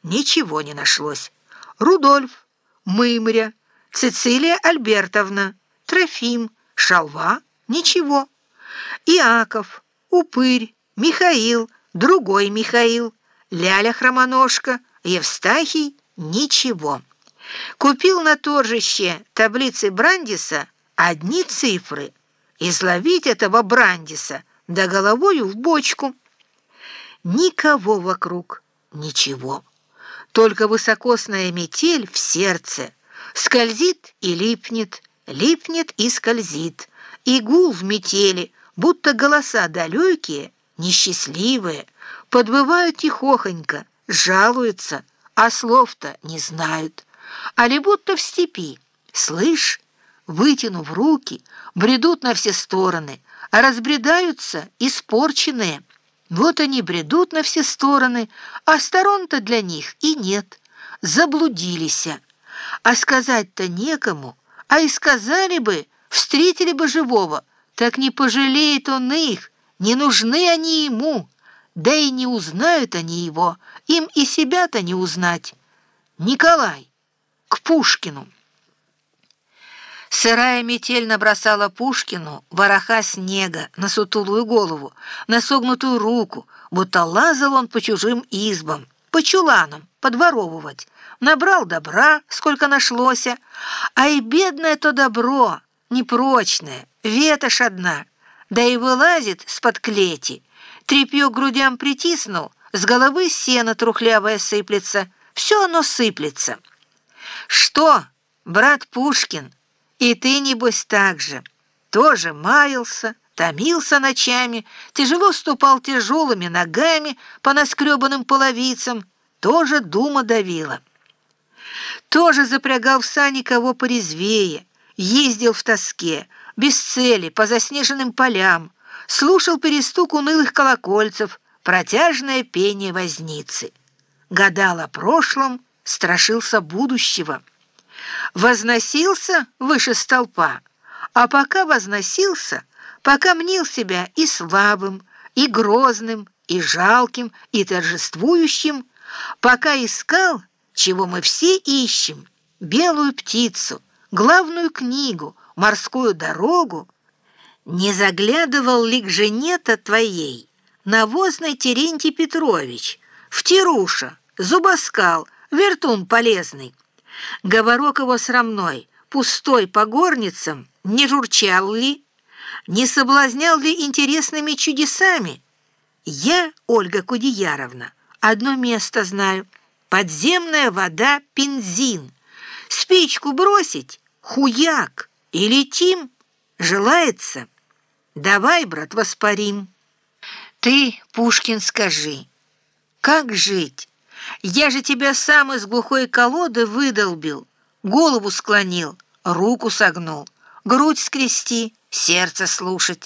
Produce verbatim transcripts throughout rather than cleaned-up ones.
Ничего не нашлось. Рудольф, Мымря, Цицилия Альбертовна, Трофим, Шалва — ничего. Иаков, Упырь, Михаил, другой Михаил, Ляля Хромоножка, Евстахий — ничего. Купил на торжище таблицы Брандиса одни цифры. Изловить этого Брандиса да головою в бочку. Никого вокруг, ничего. Только высокосная метель в сердце скользит и липнет, липнет и скользит. И гул в метели, будто голоса далекие, несчастливые, подвывают тихохонько, жалуются, а слов-то не знают. Али будто в степи, слышь, вытянув руки, бредут на все стороны, а разбредаются испорченные. Вот они бредут на все стороны, а сторон-то для них и нет. Заблудились. А сказать-то некому, а и сказали бы, встретили бы живого, так не пожалеет он их, не нужны они ему, да и не узнают они его, им и себя-то не узнать. Николай, к Пушкину. Сырая метель набросала Пушкину вороха снега на сутулую голову, на согнутую руку, будто лазал он по чужим избам, по чуланам, подворовывать. Набрал добра, сколько нашлося, а и бедное то добро, непрочное, ветошь одна, да и вылазит с-под клети. Тряпье к грудям притиснул, с головы сено трухлявое сыплется, все оно сыплется. Что, брат Пушкин, и ты, небось, так же. Тоже маялся, томился ночами, тяжело ступал тяжелыми ногами по наскребанным половицам, тоже дума давила. Тоже запрягал в сани кого порезвее, ездил в тоске, без цели, по заснеженным полям, слушал перестук унылых колокольцев, протяжное пение возницы. Гадал о прошлом, страшился будущего. Возносился выше столпа, а пока возносился, пока мнил себя и слабым, и грозным, и жалким, и торжествующим, пока искал, чего мы все ищем, белую птицу, главную книгу, морскую дорогу, не заглядывал ли к жене-то твоей, навозный Терентий Петрович, втируша, зубоскал, вертун полезный? Говорок его срамной, пустой по горницам, не журчал ли, не соблазнял ли интересными чудесами? Я, Ольга Кудеяровна, одно место знаю: подземная вода Пензин. Спичку бросить — хуяк, и летим. Желается? Давай, брат, воспарим. Ты, Пушкин, скажи, как жить? Я же тебя сам из глухой колоды выдолбил, голову склонил, руку согнул, грудь скрести, сердце слушать.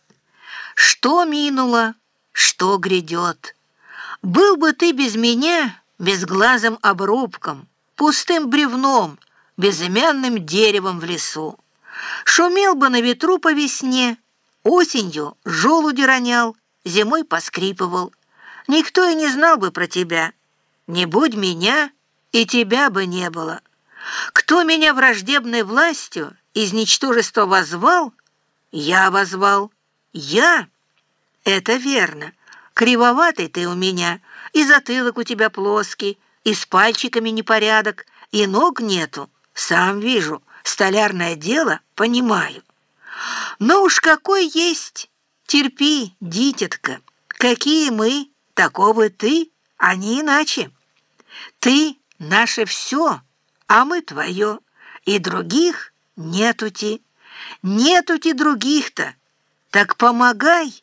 Что минуло, что грядет? Был бы ты без меня безглазым обрубком, пустым бревном, безымянным деревом в лесу. Шумел бы на ветру по весне, осенью желуди ронял, зимой поскрипывал. Никто и не знал бы про тебя. Не будь меня, и тебя бы не было. Кто меня враждебной властью из ничтожества возвал, я возвал. Я? Это верно. Кривоватый ты у меня, и затылок у тебя плоский, и с пальчиками непорядок, и ног нету. Сам вижу, столярное дело понимаю. Но уж какой есть, терпи, дитятка. Какие мы, таковы ты, а не иначе. Ты — наше все, а мы твое, и других нетути. Нетути других-то, так помогай.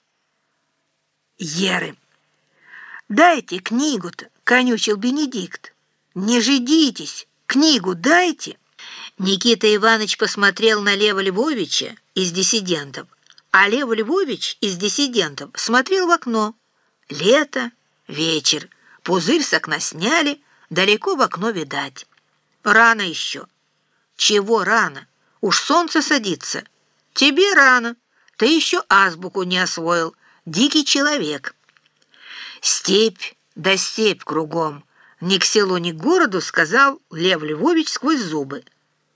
Еры. Дайте книгу-то, конючил Бенедикт. Не жидитесь, книгу дайте. Никита Иванович посмотрел на Лева Львовича из диссидентов, а Лев Львович из диссидентов смотрел в окно. Лето, вечер, пузырь с окна сняли, далеко в окно видать. Рано еще. Чего рано? Уж солнце садится. Тебе рано. Ты еще азбуку не освоил. Дикий человек. Степь да степь кругом. «Ни к селу, ни к городу», — сказал Лев Львович сквозь зубы.